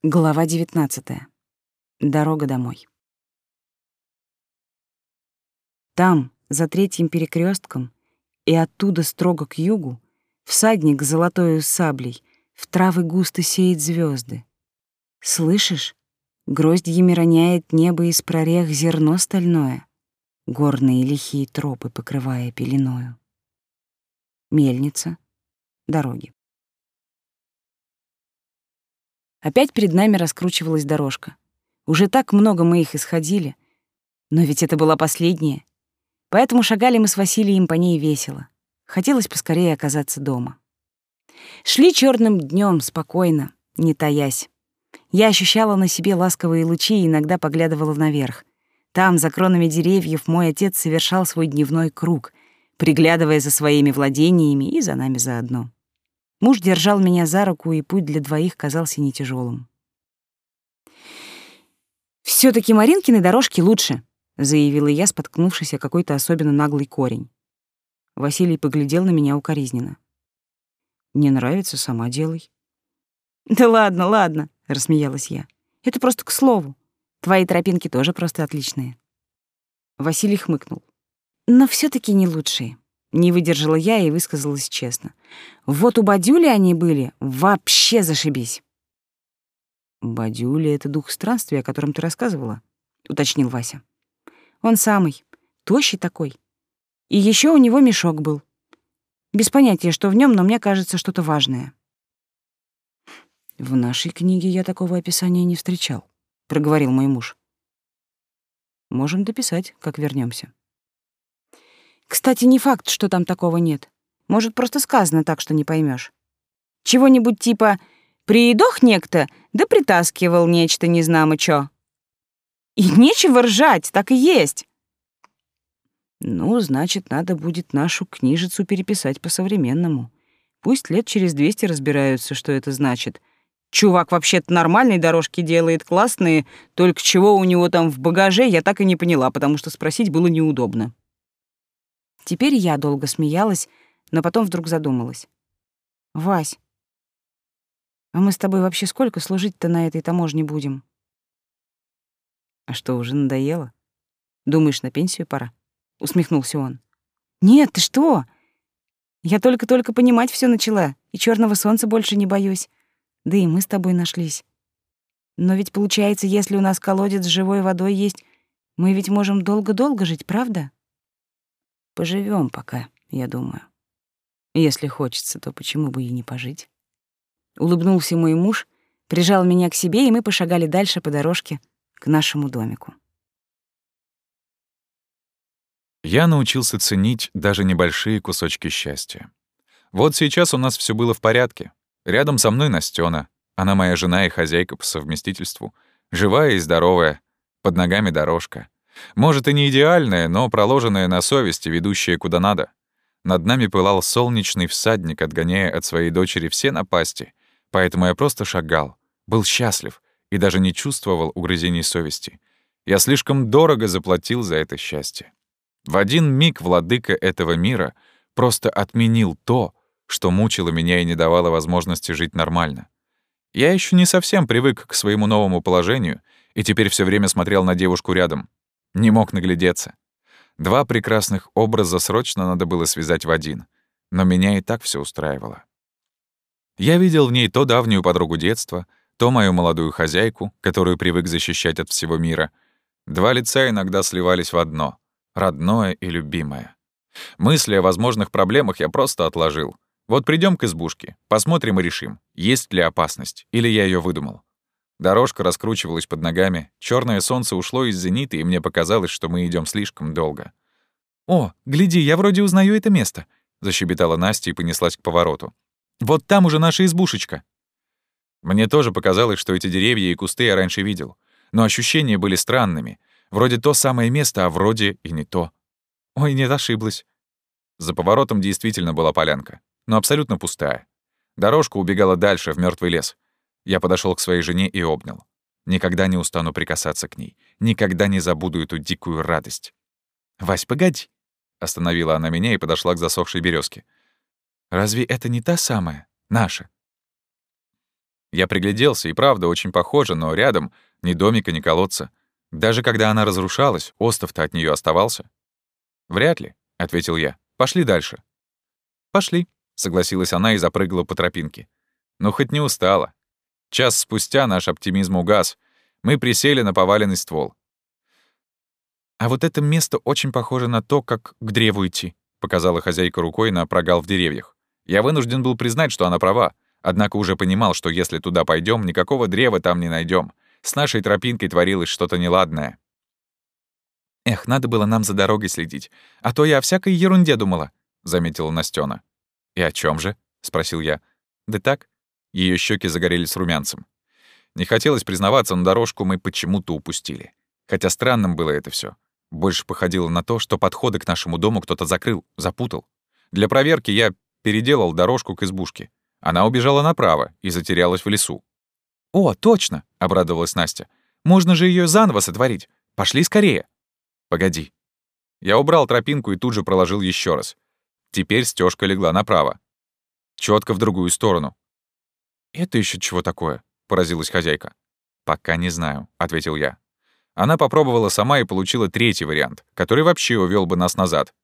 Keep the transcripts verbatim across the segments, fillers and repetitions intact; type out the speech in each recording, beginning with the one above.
Глава девятнадцатая. Дорога домой. Там, за третьим перекрестком, и оттуда строго к югу, всадник с золотою саблей в травы густо сеет звезды. Слышишь? Гроздьями роняет небо из прорех зерно стальное, горные лихие тропы покрывая пеленою. Мельница. Дороги. Опять перед нами раскручивалась дорожка. Уже так много мы их исходили, но ведь это была последняя. Поэтому шагали мы с Василием по ней весело. Хотелось поскорее оказаться дома. Шли черным днем спокойно, не таясь. Я ощущала на себе ласковые лучи и иногда поглядывала наверх. Там, за кронами деревьев, мой отец совершал свой дневной круг, приглядывая за своими владениями и за нами заодно. Муж держал меня за руку, и путь для двоих казался не тяжелым. «Всё-таки Маринкины дорожки лучше», — заявила я, споткнувшись о какой-то особенно наглый корень. Василий поглядел на меня укоризненно. «Не нравится — сама делай». «Да ладно, ладно», — рассмеялась я. «Это просто к слову. Твои тропинки тоже просто отличные». Василий хмыкнул. «Но всё-таки не лучшие». Не выдержала я и высказалась честно. Вот у Бадюли они были вообще зашибись. «Бадюли — это дух странствия, о котором ты рассказывала?» — уточнил Вася. «Он самый, тощий такой. И еще у него мешок был. Без понятия, что в нем, но мне кажется, что-то важное». «В нашей книге я такого описания не встречал», — проговорил мой муж. «Можем дописать, как вернемся. Кстати, не факт, что там такого нет. Может, просто сказано так, что не поймешь. Чего-нибудь типа «приедох некто, да притаскивал нечто незнамо чё». И нечего ржать, так и есть. Ну, значит, надо будет нашу книжицу переписать по-современному. Пусть лет через двести разбираются, что это значит. Чувак вообще-то нормальные дорожки делает, классные, только чего у него там в багаже, я так и не поняла, потому что спросить было неудобно. Теперь я долго смеялась, но потом вдруг задумалась. «Вась, а мы с тобой вообще сколько служить-то на этой таможне будем?» «А что, уже надоело? Думаешь, на пенсию пора?» — усмехнулся он. «Нет, ты что? Я только-только понимать всё начала, и чёрного солнца больше не боюсь. Да и мы с тобой нашлись. Но ведь получается, если у нас колодец с живой водой есть, мы ведь можем долго-долго жить, правда?» «Поживём пока, я думаю. Если хочется, то почему бы и не пожить?» Улыбнулся мой муж, прижал меня к себе, и мы пошагали дальше по дорожке к нашему домику. Я научился ценить даже небольшие кусочки счастья. Вот сейчас у нас всё было в порядке. Рядом со мной Настёна, она моя жена и хозяйка по совместительству, живая и здоровая, под ногами дорожка. Может, и не идеальная, но проложенная на совести, ведущая куда надо. Над нами пылал солнечный всадник, отгоняя от своей дочери все напасти, поэтому я просто шагал, был счастлив и даже не чувствовал угрызений совести. Я слишком дорого заплатил за это счастье. В один миг владыка этого мира просто отменил то, что мучило меня и не давало возможности жить нормально. Я еще не совсем привык к своему новому положению и теперь все время смотрел на девушку рядом. Не мог наглядеться. Два прекрасных образа срочно надо было связать в один, но меня и так все устраивало. Я видел в ней то давнюю подругу детства, то мою молодую хозяйку, которую привык защищать от всего мира. Два лица иногда сливались в одно — родное и любимое. Мысли о возможных проблемах я просто отложил. Вот придем к избушке, посмотрим и решим, есть ли опасность, или я ее выдумал. Дорожка раскручивалась под ногами, черное солнце ушло из зенита, и мне показалось, что мы идем слишком долго. «О, гляди, я вроде узнаю это место», — защебетала Настя и понеслась к повороту. «Вот там уже наша избушечка». Мне тоже показалось, что эти деревья и кусты я раньше видел, но ощущения были странными. Вроде то самое место, а вроде и не то. Ой, нет, ошиблась. За поворотом действительно была полянка, но абсолютно пустая. Дорожка убегала дальше, в мертвый лес. Я подошел к своей жене и обнял. Никогда не устану прикасаться к ней. Никогда не забуду эту дикую радость. «Вась, погоди!» — остановила она меня и подошла к засохшей березке. «Разве это не та самая, наша?» Я пригляделся, и правда очень похоже, но рядом ни домика, ни колодца. Даже когда она разрушалась, остов-то от нее оставался. «Вряд ли», — ответил я. «Пошли дальше». «Пошли», — согласилась она и запрыгала по тропинке. Ну, хоть не устала. Час спустя наш оптимизм угас. Мы присели на поваленный ствол. «А вот это место очень похоже на то, как к древу идти», — показала хозяйка рукой на прогал в деревьях. Я вынужден был признать, что она права, однако уже понимал, что если туда пойдем, никакого древа там не найдем. С нашей тропинкой творилось что-то неладное. «Эх, надо было нам за дорогой следить, а то я о всякой ерунде думала», — заметила Настёна. «И о чем же?» — спросил я. «Да так». Ее щеки загорелись румянцем. Не хотелось признаваться, но дорожку мы почему-то упустили. Хотя странным было это все. Больше походило на то, что подходы к нашему дому кто-то закрыл, запутал. Для проверки я переделал дорожку к избушке. Она убежала направо и затерялась в лесу. «О, точно!» — обрадовалась Настя. «Можно же ее заново сотворить. Пошли скорее!» «Погоди». Я убрал тропинку и тут же проложил еще раз. Теперь стежка легла направо. Четко в другую сторону. «Это еще чего такое?» — поразилась хозяйка. «Пока не знаю», — ответил я. Она попробовала сама и получила третий вариант, который вообще увел бы нас назад.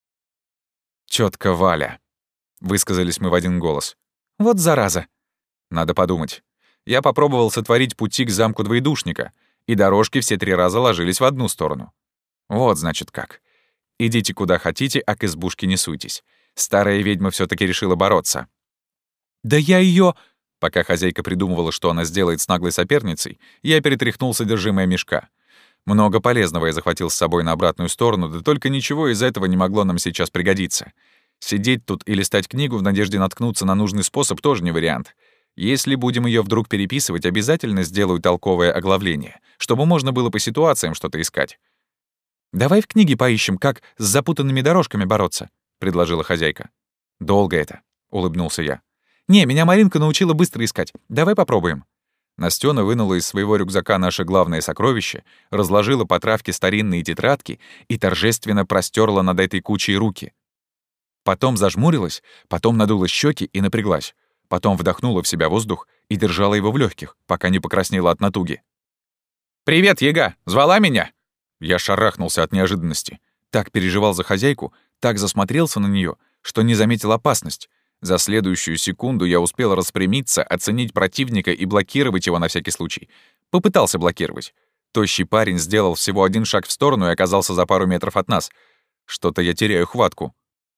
«Тётка Валя», — высказались мы в один голос. «Вот зараза». Надо подумать. Я попробовал сотворить пути к замку двоедушника, и дорожки все три раза ложились в одну сторону. Вот, значит, как. Идите куда хотите, а к избушке не суйтесь. Старая ведьма все таки решила бороться. «Да я ее. Пока хозяйка придумывала, что она сделает с наглой соперницей, я перетряхнул содержимое мешка. Много полезного я захватил с собой на обратную сторону, да только ничего из этого не могло нам сейчас пригодиться. Сидеть тут и листать книгу в надежде наткнуться на нужный способ тоже не вариант. Если будем ее вдруг переписывать, обязательно сделаю толковое оглавление, чтобы можно было по ситуациям что-то искать. «Давай в книге поищем, как с запутанными дорожками бороться», — предложила хозяйка. «Долго это», — улыбнулся я. «Не, меня Маринка научила быстро искать. Давай попробуем». Настёна вынула из своего рюкзака наше главное сокровище, разложила по травке старинные тетрадки и торжественно простерла над этой кучей руки. Потом зажмурилась, потом надула щеки и напряглась. Потом вдохнула в себя воздух и держала его в легких, пока не покраснела от натуги. «Привет, яга! Звала меня?» Я шарахнулся от неожиданности. Так переживал за хозяйку, так засмотрелся на нее, что не заметил опасность. За следующую секунду я успел распрямиться, оценить противника и блокировать его на всякий случай. Попытался блокировать. Тощий парень сделал всего один шаг в сторону и оказался за пару метров от нас. Что-то я теряю хватку.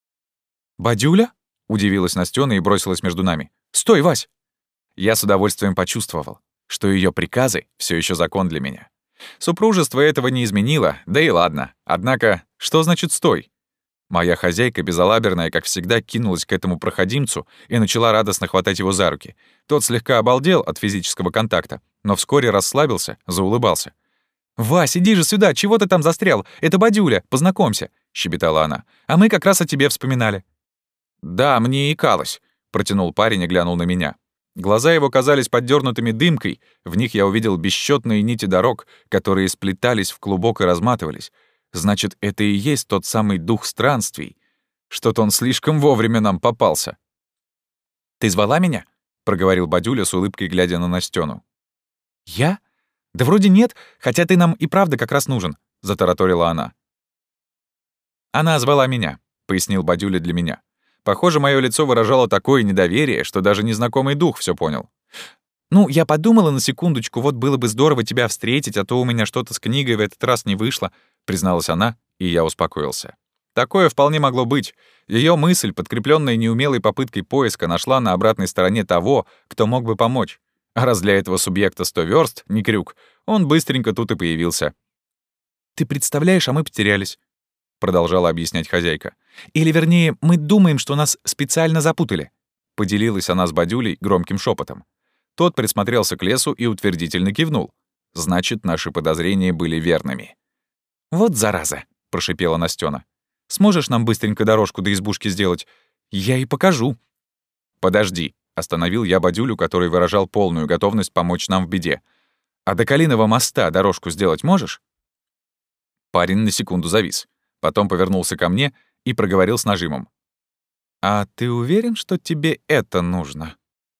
«Бадюля?» — удивилась Настёна и бросилась между нами. «Стой, Вась!» Я с удовольствием почувствовал, что ее приказы все еще закон для меня. Супружество этого не изменило, да и ладно. Однако, что значит «стой»? Моя хозяйка, безалаберная, как всегда, кинулась к этому проходимцу и начала радостно хватать его за руки. Тот слегка обалдел от физического контакта, но вскоре расслабился, заулыбался. «Вась, иди же сюда, чего ты там застрял? Это Бадюля, познакомься», — щебетала она. «А мы как раз о тебе вспоминали». «Да, мне икалось», — протянул парень и глянул на меня. Глаза его казались поддернутыми дымкой, в них я увидел бесчетные нити дорог, которые сплетались в клубок и разматывались. Значит, это и есть тот самый дух странствий. Что-то он слишком вовремя нам попался. «Ты звала меня?» — проговорил Бадюля с улыбкой, глядя на Настёну. «Я? Да вроде нет, хотя ты нам и правда как раз нужен», — затараторила она. «Она звала меня», — пояснил Бадюля для меня. Похоже, мое лицо выражало такое недоверие, что даже незнакомый дух все понял. «Ну, я подумала на секундочку, вот было бы здорово тебя встретить, а то у меня что-то с книгой в этот раз не вышло», — призналась она, и я успокоился. Такое вполне могло быть. Ее мысль, подкрепленная неумелой попыткой поиска, нашла на обратной стороне того, кто мог бы помочь. А раз для этого субъекта сто верст, не крюк, он быстренько тут и появился. «Ты представляешь, а мы потерялись», — продолжала объяснять хозяйка. «Или, вернее, мы думаем, что нас специально запутали», — поделилась она с Бадюлей громким шепотом. Тот присмотрелся к лесу и утвердительно кивнул. Значит, наши подозрения были верными. «Вот зараза», — прошипела Настёна. «Сможешь нам быстренько дорожку до избушки сделать? Я и покажу». «Подожди», — остановил я Бадюлю, который выражал полную готовность помочь нам в беде. «А до Калиного моста дорожку сделать можешь?» Парень на секунду завис. Потом повернулся ко мне и проговорил с нажимом. «А ты уверен, что тебе это нужно?»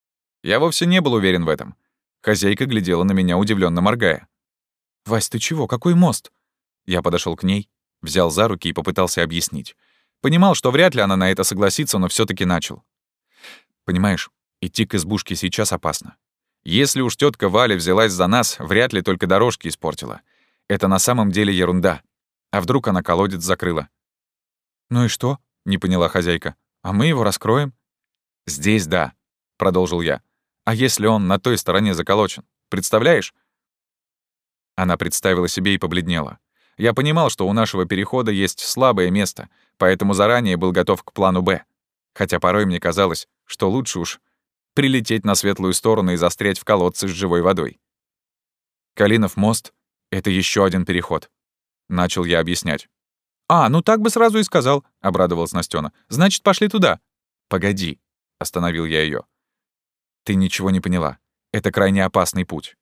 Я вовсе не был уверен в этом. Хозяйка глядела на меня, удивленно моргая. «Вась, ты чего? Какой мост?» Я подошел к ней, взял за руки и попытался объяснить. Понимал, что вряд ли она на это согласится, но все таки начал. «Понимаешь, идти к избушке сейчас опасно. Если уж тетка Валя взялась за нас, вряд ли только дорожки испортила. Это на самом деле ерунда. А вдруг она колодец закрыла?» «Ну и что?» — не поняла хозяйка. «А мы его раскроем?» «Здесь да», — продолжил я. «А если он на той стороне заколочен? Представляешь?» Она представила себе и побледнела. Я понимал, что у нашего перехода есть слабое место, поэтому заранее был готов к плану «Б». Хотя порой мне казалось, что лучше уж прилететь на светлую сторону и застрять в колодце с живой водой. Калинов мост — это еще один переход. Начал я объяснять. «А, ну так бы сразу и сказал», — обрадовалась Настёна. «Значит, пошли туда». «Погоди», — остановил я ее. «Ты ничего не поняла. Это крайне опасный путь».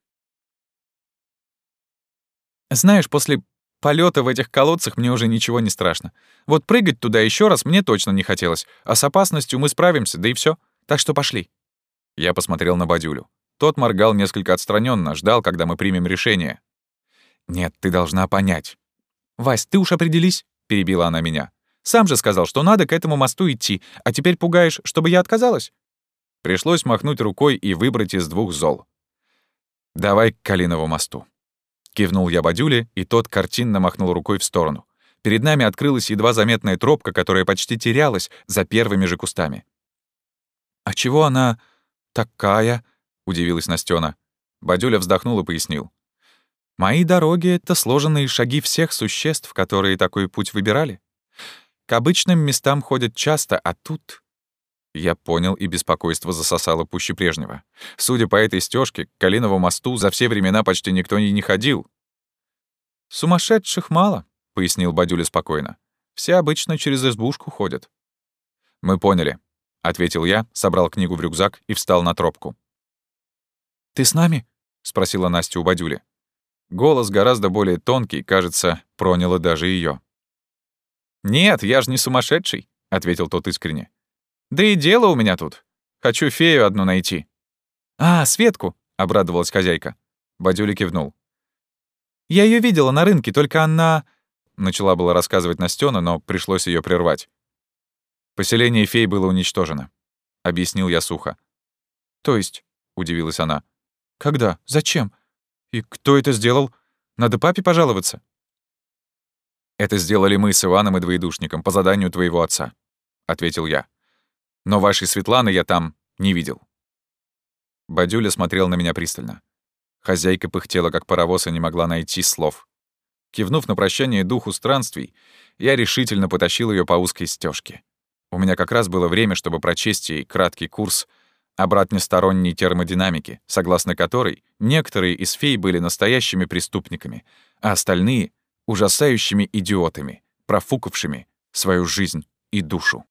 «Знаешь, после полета в этих колодцах мне уже ничего не страшно. Вот прыгать туда еще раз мне точно не хотелось, а с опасностью мы справимся, да и все. Так что пошли». Я посмотрел на Бадюлю. Тот моргал несколько отстраненно, ждал, когда мы примем решение. «Нет, ты должна понять». «Вась, ты уж определись», — перебила она меня. «Сам же сказал, что надо к этому мосту идти, а теперь пугаешь, чтобы я отказалась?» Пришлось махнуть рукой и выбрать из двух зол. «Давай к Калинову мосту». Кивнул я Бадюле, и тот картинно махнул рукой в сторону. Перед нами открылась едва заметная тропка, которая почти терялась за первыми же кустами. «А чего она такая?» — удивилась Настёна. Бадюля вздохнул и пояснил. «Мои дороги — это сложенные шаги всех существ, которые такой путь выбирали. К обычным местам ходят часто, а тут...» Я понял, и беспокойство засосало пуще прежнего. Судя по этой стежке, к Калинову мосту за все времена почти никто и не ходил. «Сумасшедших мало», — пояснил Бадюля спокойно. «Все обычно через избушку ходят». «Мы поняли», — ответил я, собрал книгу в рюкзак и встал на тропку. «Ты с нами?» — спросила Настя у Бадюли. Голос гораздо более тонкий, кажется, проняло даже ее. «Нет, я же не сумасшедший», — ответил тот искренне. «Да и дело у меня тут. Хочу фею одну найти». «А, Светку», — обрадовалась хозяйка. Бадюля кивнул. «Я ее видела на рынке, только она...» Начала было рассказывать Настёна, но пришлось ее прервать. «Поселение фей было уничтожено», — объяснил я сухо. «То есть?» — удивилась она. «Когда? Зачем? И кто это сделал? Надо папе пожаловаться». «Это сделали мы с Иваном и двоедушником по заданию твоего отца», — ответил я. «Но вашей Светланы я там не видел». Бадюля смотрел на меня пристально. Хозяйка пыхтела, как паровоз, и не могла найти слов. Кивнув на прощание духу странствий, я решительно потащил ее по узкой стежке. У меня как раз было время, чтобы прочесть ей краткий курс обратносторонней термодинамики, согласно которой некоторые из фей были настоящими преступниками, а остальные — ужасающими идиотами, профукавшими свою жизнь и душу.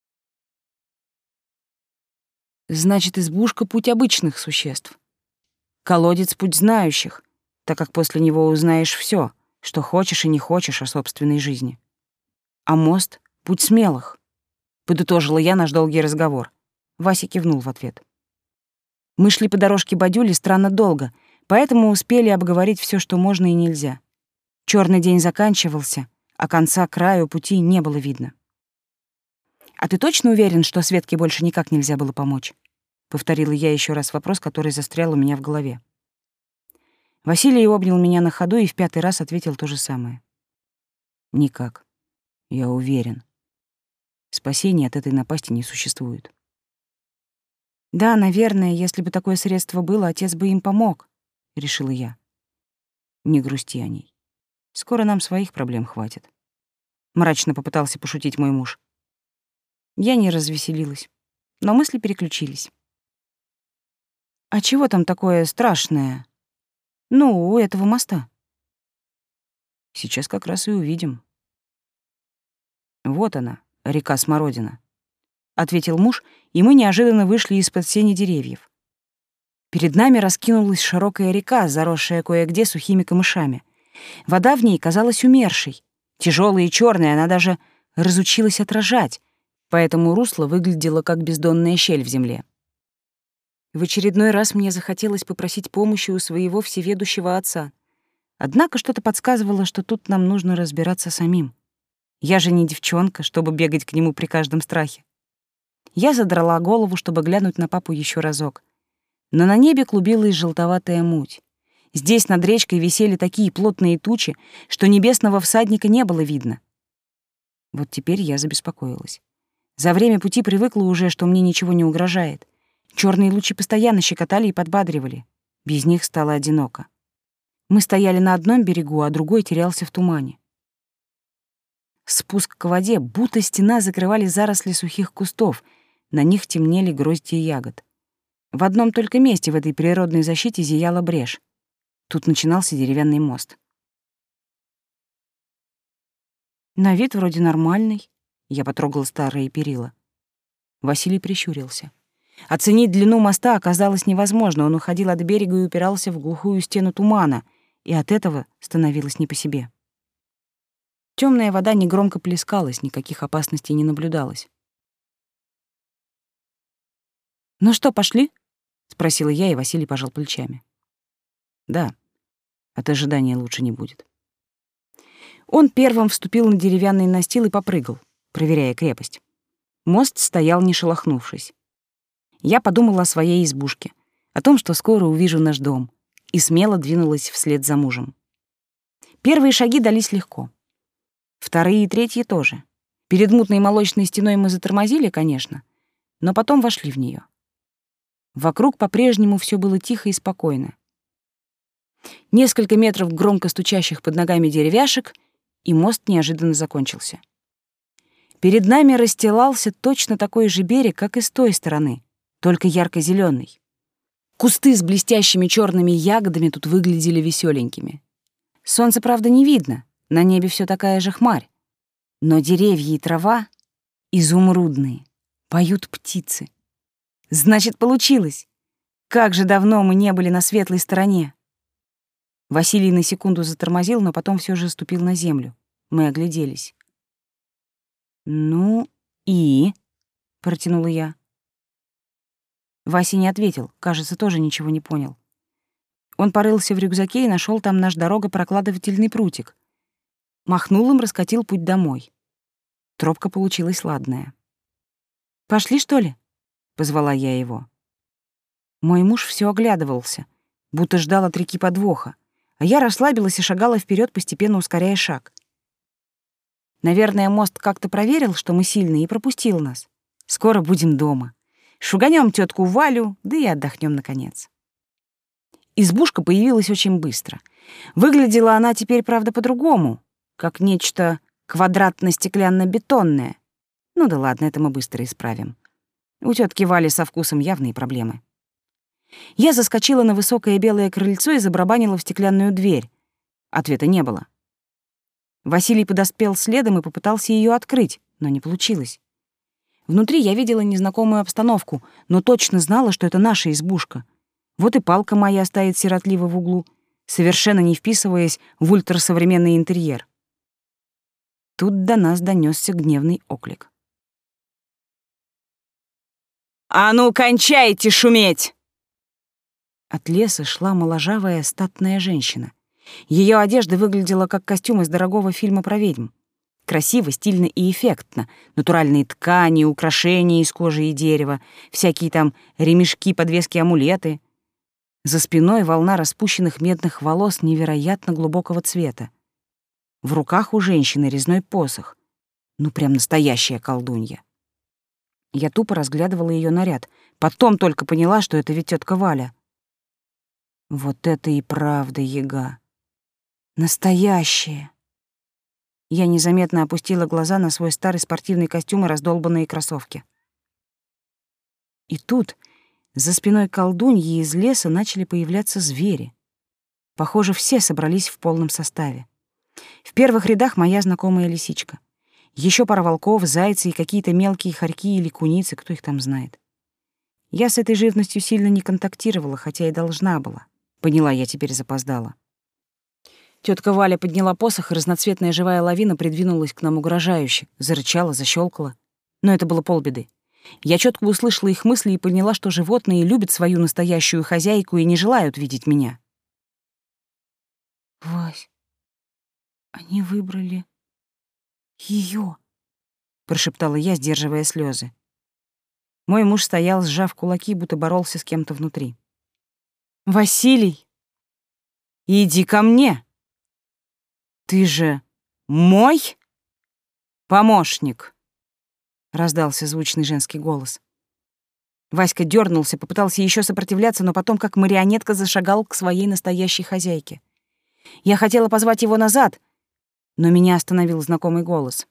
Значит, избушка — путь обычных существ. Колодец — путь знающих, так как после него узнаешь все, что хочешь и не хочешь о собственной жизни. А мост — путь смелых. Подытожила я наш долгий разговор. Вася кивнул в ответ. Мы шли по дорожке Бадюли странно долго, поэтому успели обговорить все, что можно и нельзя. Черный день заканчивался, а конца краю пути не было видно. «А ты точно уверен, что Светке больше никак нельзя было помочь?» — повторила я еще раз вопрос, который застрял у меня в голове. Василий обнял меня на ходу и в пятый раз ответил то же самое. «Никак. Я уверен. Спасения от этой напасти не существует». «Да, наверное, если бы такое средство было, отец бы им помог», — решила я. «Не грусти о ней. Скоро нам своих проблем хватит», — мрачно попытался пошутить мой муж. Я не развеселилась, но мысли переключились. «А чего там такое страшное? Ну, у этого моста?» «Сейчас как раз и увидим». «Вот она, река Смородина», — ответил муж, и мы неожиданно вышли из-под сени деревьев. Перед нами раскинулась широкая река, заросшая кое-где сухими камышами. Вода в ней казалась умершей. Тяжелая и черная, она даже разучилась отражать, поэтому русло выглядело как бездонная щель в земле. В очередной раз мне захотелось попросить помощи у своего всеведущего отца. Однако что-то подсказывало, что тут нам нужно разбираться самим. Я же не девчонка, чтобы бегать к нему при каждом страхе. Я задрала голову, чтобы глянуть на папу еще разок. Но на небе клубилась желтоватая муть. Здесь над речкой висели такие плотные тучи, что небесного всадника не было видно. Вот теперь я забеспокоилась. За время пути привыкла уже, что мне ничего не угрожает. Черные лучи постоянно щекотали и подбадривали. Без них стало одиноко. Мы стояли на одном берегу, а другой терялся в тумане. Спуск к воде, будто стена, закрывали заросли сухих кустов, на них темнели гроздья ягод. В одном только месте в этой природной защите зияла брешь. Тут начинался деревянный мост. На вид вроде нормальный. Я потрогала старые перила. Василий прищурился. Оценить длину моста оказалось невозможно. Он уходил от берега и упирался в глухую стену тумана, и от этого становилось не по себе. Темная вода негромко плескалась, никаких опасностей не наблюдалось. «Ну что, пошли?» — спросила я, и Василий пожал плечами. «Да, от ожидания лучше не будет». Он первым вступил на деревянный настил и попрыгал, проверяя крепость. Мост стоял, не шелохнувшись. Я подумала о своей избушке, о том, что скоро увижу наш дом, и смело двинулась вслед за мужем. Первые шаги дались легко. Вторые и третьи тоже. Перед мутной молочной стеной мы затормозили, конечно, но потом вошли в нее. Вокруг по-прежнему все было тихо и спокойно. Несколько метров громко стучащих под ногами деревяшек, и мост неожиданно закончился. Перед нами расстилался точно такой же берег, как и с той стороны, только ярко-зеленый. Кусты с блестящими черными ягодами тут выглядели веселенькими. Солнца, правда, не видно, на небе все такая же хмарь. Но деревья и трава изумрудные, поют птицы. Значит, получилось. Как же давно мы не были на светлой стороне. Василий на секунду затормозил, но потом все же ступил на землю. Мы огляделись. «Ну и?» — протянула я. Вася не ответил, кажется, тоже ничего не понял. Он порылся в рюкзаке и нашел там наш дорогопрокладывательный прутик. Махнул им, раскатил путь домой. Тропка получилась ладная. «Пошли, что ли?» — позвала я его. Мой муж все оглядывался, будто ждал от реки подвоха, а я расслабилась и шагала вперед, постепенно ускоряя шаг. Наверное, мост как-то проверил, что мы сильные, и пропустил нас. Скоро будем дома. Шуганем тетку Валю, да и отдохнем наконец. Избушка появилась очень быстро. Выглядела она теперь, правда, по-другому, как нечто квадратно-стеклянно-бетонное. Ну да ладно, это мы быстро исправим. У тетки Вали со вкусом явные проблемы. Я заскочила на высокое белое крыльцо и забарабанила в стеклянную дверь. Ответа не было. Василий подоспел следом и попытался ее открыть, но не получилось. Внутри я видела незнакомую обстановку, но точно знала, что это наша избушка. Вот и палка моя стоит сиротливо в углу, совершенно не вписываясь в ультрасовременный интерьер. Тут до нас донесся гневный оклик. «А ну, кончайте шуметь!» От леса шла моложавая статная женщина. Ее одежда выглядела как костюм из дорогого фильма про ведьм. Красиво, стильно и эффектно. Натуральные ткани, украшения из кожи и дерева, всякие там ремешки, подвески, амулеты. За спиной волна распущенных медных волос невероятно глубокого цвета. В руках у женщины резной посох. Ну, прям настоящая колдунья. Я тупо разглядывала ее наряд. Потом только поняла, что это ведь тетка Валя. Вот это и правда яга. Настоящая. Я незаметно опустила глаза на свой старый спортивный костюм и раздолбанные кроссовки. И тут за спиной колдуньи из леса начали появляться звери. Похоже, все собрались в полном составе. В первых рядах моя знакомая лисичка. Еще пара волков, зайцы и какие-то мелкие хорьки или куницы, кто их там знает. Я с этой живностью сильно не контактировала, хотя и должна была. Поняла я теперь запоздала. Тетка Валя подняла посох, и разноцветная живая лавина придвинулась к нам угрожающе, зарычала, защелкала. Но это было полбеды. Я четко услышала их мысли и поняла, что животные любят свою настоящую хозяйку и не желают видеть меня. «Вась, они выбрали ее», — прошептала я, сдерживая слезы. Мой муж стоял, сжав кулаки, будто боролся с кем-то внутри. «Василий, иди ко мне! Ты же мой помощник!» — раздался звучный женский голос. Васька дернулся, попытался еще сопротивляться, но потом, как марионетка, зашагал к своей настоящей хозяйке. Я хотела позвать его назад, но меня остановил знакомый голос.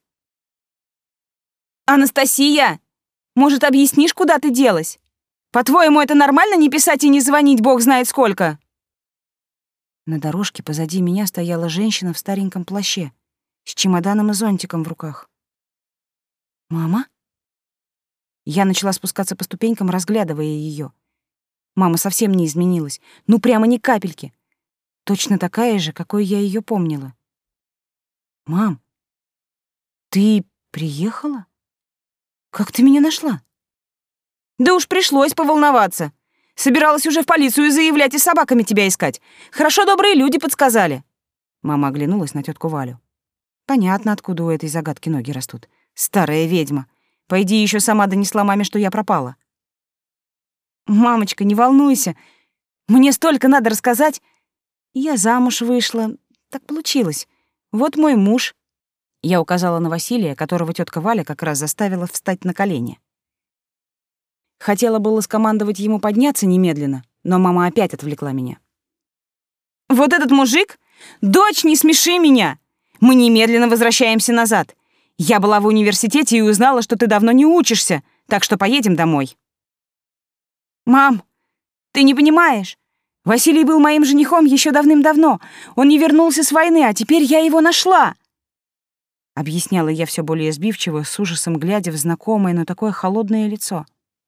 «Анастасия! Может, объяснишь, куда ты делась? По-твоему, это нормально не писать и не звонить бог знает сколько?» На дорожке позади меня стояла женщина в стареньком плаще, с чемоданом и зонтиком в руках. «Мама?» Я начала спускаться по ступенькам, разглядывая ее. Мама совсем не изменилась, ну прямо ни капельки. Точно такая же, какой я ее помнила. «Мам, ты приехала? Как ты меня нашла?» «Да уж пришлось поволноваться. Собиралась уже в полицию заявлять и с собаками тебя искать. Хорошо добрые люди подсказали». Мама оглянулась на тетку Валю. Понятно, откуда у этой загадки ноги растут. Старая ведьма. Пойди еще сама донесла маме, что я пропала. «Мамочка, не волнуйся. Мне столько надо рассказать. Я замуж вышла. Так получилось. Вот мой муж». Я указала на Василия, которого тетка Валя как раз заставила встать на колени. Хотела было скомандовать ему подняться немедленно, но мама опять отвлекла меня. «Вот этот мужик? Дочь, не смеши меня! Мы немедленно возвращаемся назад. Я была в университете и узнала, что ты давно не учишься, так что поедем домой». «Мам, ты не понимаешь. Василий был моим женихом еще давным-давно. Он не вернулся с войны, а теперь я его нашла!» Объясняла я все более сбивчиво, с ужасом глядя в знакомое, но такое холодное лицо.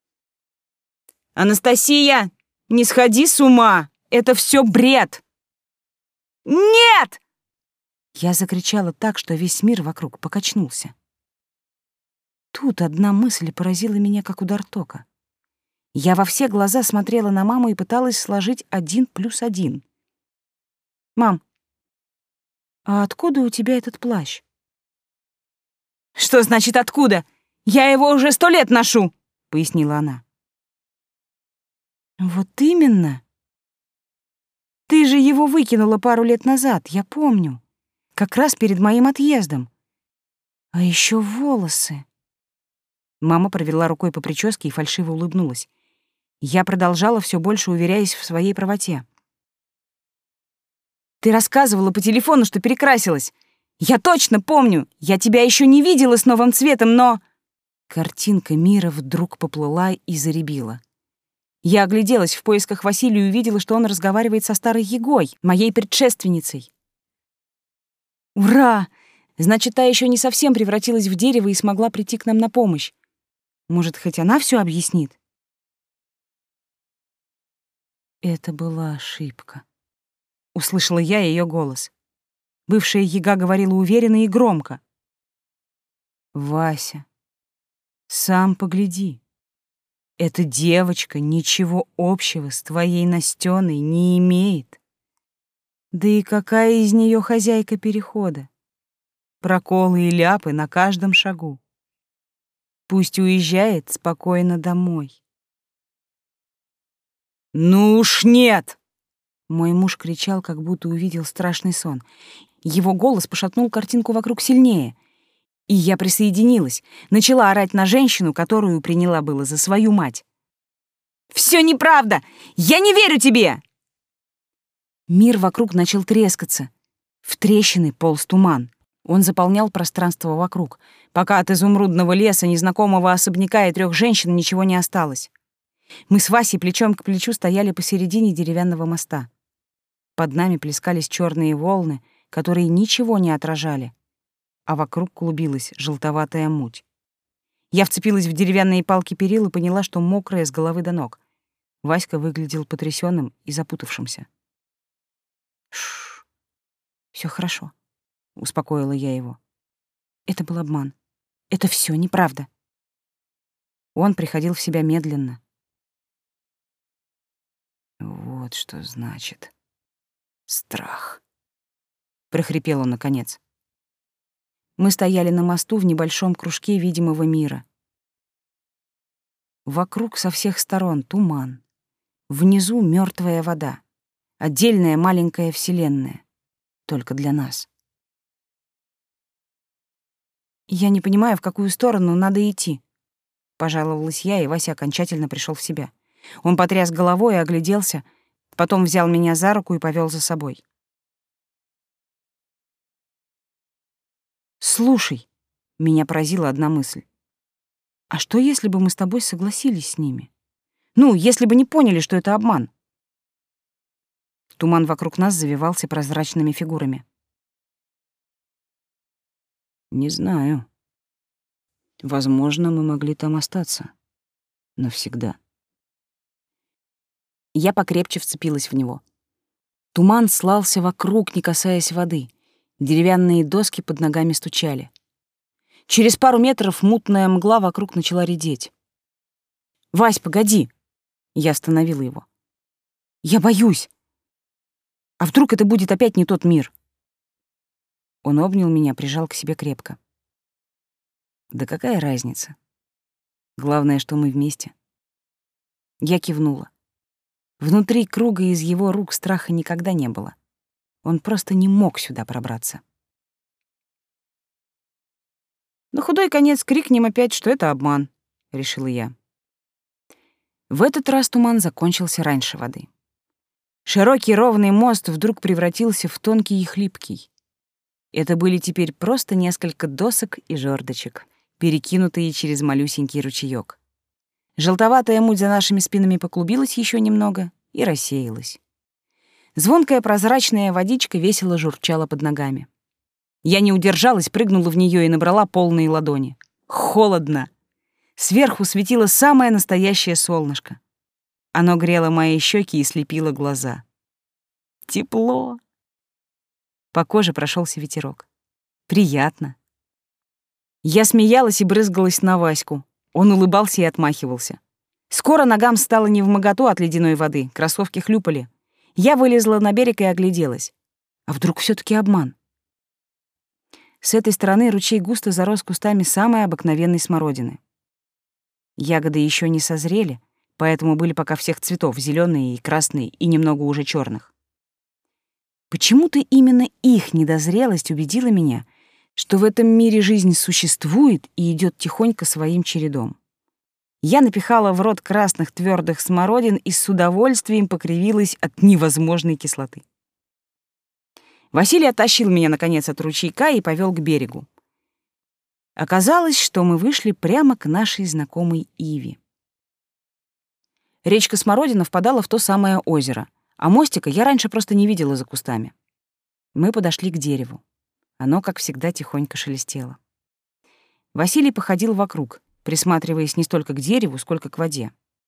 «Анастасия, не сходи с ума! Это все бред!» «Нет!» Я закричала так, что весь мир вокруг покачнулся. Тут одна мысль поразила меня, как удар тока. Я во все глаза смотрела на маму и пыталась сложить один плюс один. «Мам, а откуда у тебя этот плащ?» «Что значит «откуда»? Я его уже сто лет ношу!» — пояснила она. «Вот именно. Ты же его выкинула пару лет назад, я помню. Как раз перед моим отъездом. А еще волосы». Мама провела рукой по прическе и фальшиво улыбнулась. Я продолжала, все больше уверяясь в своей правоте. «Ты рассказывала по телефону, что перекрасилась. Я точно помню. Я тебя еще не видела с новым цветом, но...» Картинка мира вдруг поплыла и заребила. Я огляделась в поисках Василия и увидела, что он разговаривает со старой Егой, моей предшественницей. «Ура! Значит, та еще не совсем превратилась в дерево и смогла прийти к нам на помощь. Может, хоть она все объяснит?» Это была ошибка. Услышала я ее голос. Бывшая Яга говорила уверенно и громко. «Вася, сам погляди. Эта девочка ничего общего с твоей Настеной не имеет. Да и какая из нее хозяйка перехода? Проколы и ляпы на каждом шагу. Пусть уезжает спокойно домой». «Ну уж нет!» Мой муж кричал, как будто увидел страшный сон. Его голос пошатнул картинку вокруг сильнее. И я присоединилась, начала орать на женщину, которую приняла было за свою мать. «Все неправда! Я не верю тебе!» Мир вокруг начал трескаться. В трещины полз туман. Он заполнял пространство вокруг, пока от изумрудного леса, незнакомого особняка и трех женщин ничего не осталось. Мы с Васей плечом к плечу стояли посередине деревянного моста. Под нами плескались черные волны, которые ничего не отражали, а вокруг клубилась желтоватая муть. Я вцепилась в деревянные палки перил и поняла, что мокрая с головы до ног. Васька выглядел потрясенным и запутавшимся. «Шш, все хорошо», — успокоила я его. «Это был обман. Это все неправда». Он приходил в себя медленно. «Вот что значит страх», — прохрипел он наконец. Мы стояли на мосту в небольшом кружке видимого мира. Вокруг со всех сторон туман. Внизу мертвая вода. Отдельная маленькая вселенная. Только для нас. «Я не понимаю, в какую сторону надо идти», — пожаловалась я, и Вася окончательно пришел в себя. Он потряс головой и огляделся, потом взял меня за руку и повел за собой. «Слушай», — меня поразила одна мысль. «А что, если бы мы с тобой согласились с ними? Ну, если бы не поняли, что это обман?» Туман вокруг нас завивался прозрачными фигурами. «Не знаю. Возможно, мы могли там остаться. Навсегда». Я покрепче вцепилась в него. Туман слался вокруг, не касаясь воды. Деревянные доски под ногами стучали. Через пару метров мутная мгла вокруг начала редеть. «Вась, погоди!» Я остановила его. «Я боюсь! А вдруг это будет опять не тот мир?» Он обнял меня, прижал к себе крепко. «Да какая разница? Главное, что мы вместе». Я кивнула. Внутри круга из его рук страха никогда не было. Он просто не мог сюда пробраться. На худой конец крикнем опять, что это обман, — решила я. В этот раз туман закончился раньше воды. Широкий ровный мост вдруг превратился в тонкий и хлипкий. Это были теперь просто несколько досок и жердочек, перекинутые через малюсенький ручеёк. Желтоватая муть за нашими спинами поклубилась еще немного и рассеялась. Звонкая прозрачная водичка весело журчала под ногами. Я не удержалась, прыгнула в нее и набрала полные ладони. Холодно. Сверху светило самое настоящее солнышко. Оно грело мои щеки и слепило глаза. Тепло. По коже прошелся ветерок. Приятно. Я смеялась и брызгалась на Ваську. Он улыбался и отмахивался. Скоро ногам стало невмоготу от ледяной воды, кроссовки хлюпали. Я вылезла на берег и огляделась. А вдруг все таки обман? С этой стороны ручей густо зарос кустами самой обыкновенной смородины. Ягоды еще не созрели, поэтому были пока всех цветов, зеленые и красные, и немного уже черных. Почему-то именно их недозрелость убедила меня, что в этом мире жизнь существует и идет тихонько своим чередом. Я напихала в рот красных твердых смородин и с удовольствием покривилась от невозможной кислоты. Василий оттащил меня, наконец, от ручейка и повел к берегу. Оказалось, что мы вышли прямо к нашей знакомой Иве. Речка Смородина впадала в то самое озеро, а мостика я раньше просто не видела за кустами. Мы подошли к дереву. Оно, как всегда, тихонько шелестело. Василий походил вокруг, присматриваясь не столько к дереву, сколько к воде.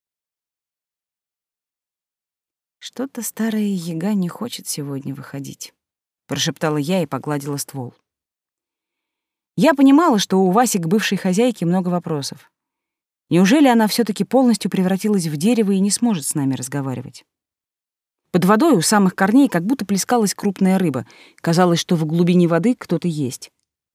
«Что-то старая яга не хочет сегодня выходить», — прошептала я и погладила ствол. Я понимала, что у Васи к бывшей хозяйке много вопросов. Неужели она все таки полностью превратилась в дерево и не сможет с нами разговаривать? Под водой у самых корней как будто плескалась крупная рыба. Казалось, что в глубине воды кто-то есть.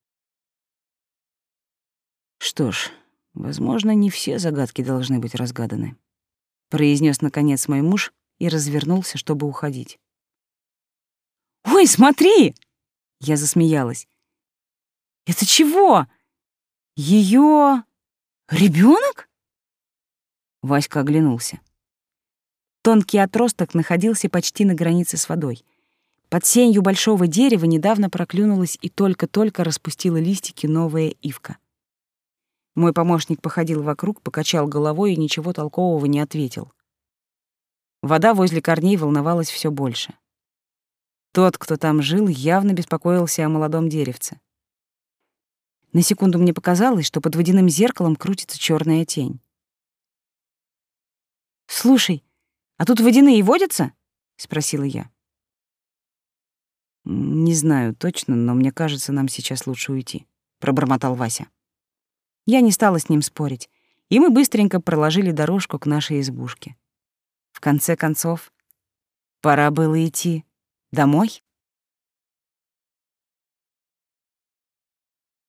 «Что ж, возможно, не все загадки должны быть разгаданы», — произнес наконец мой муж и развернулся, чтобы уходить. «Ой, смотри!» — я засмеялась. «Это чего? Её ребёнок?» Васька оглянулся. Тонкий отросток находился почти на границе с водой. Под сенью большого дерева недавно проклюнулась и только-только распустила листики новая ивка. Мой помощник походил вокруг, покачал головой и ничего толкового не ответил. Вода возле корней волновалась все больше. Тот, кто там жил, явно беспокоился о молодом деревце. На секунду мне показалось, что под водяным зеркалом крутится черная тень. «Слушай, а тут водяные водятся?» — спросила я. «Не знаю точно, но мне кажется, нам сейчас лучше уйти», — пробормотал Вася. Я не стала с ним спорить. и мы быстренько проложили дорожку к нашей избушке. В конце концов, пора было идти домой.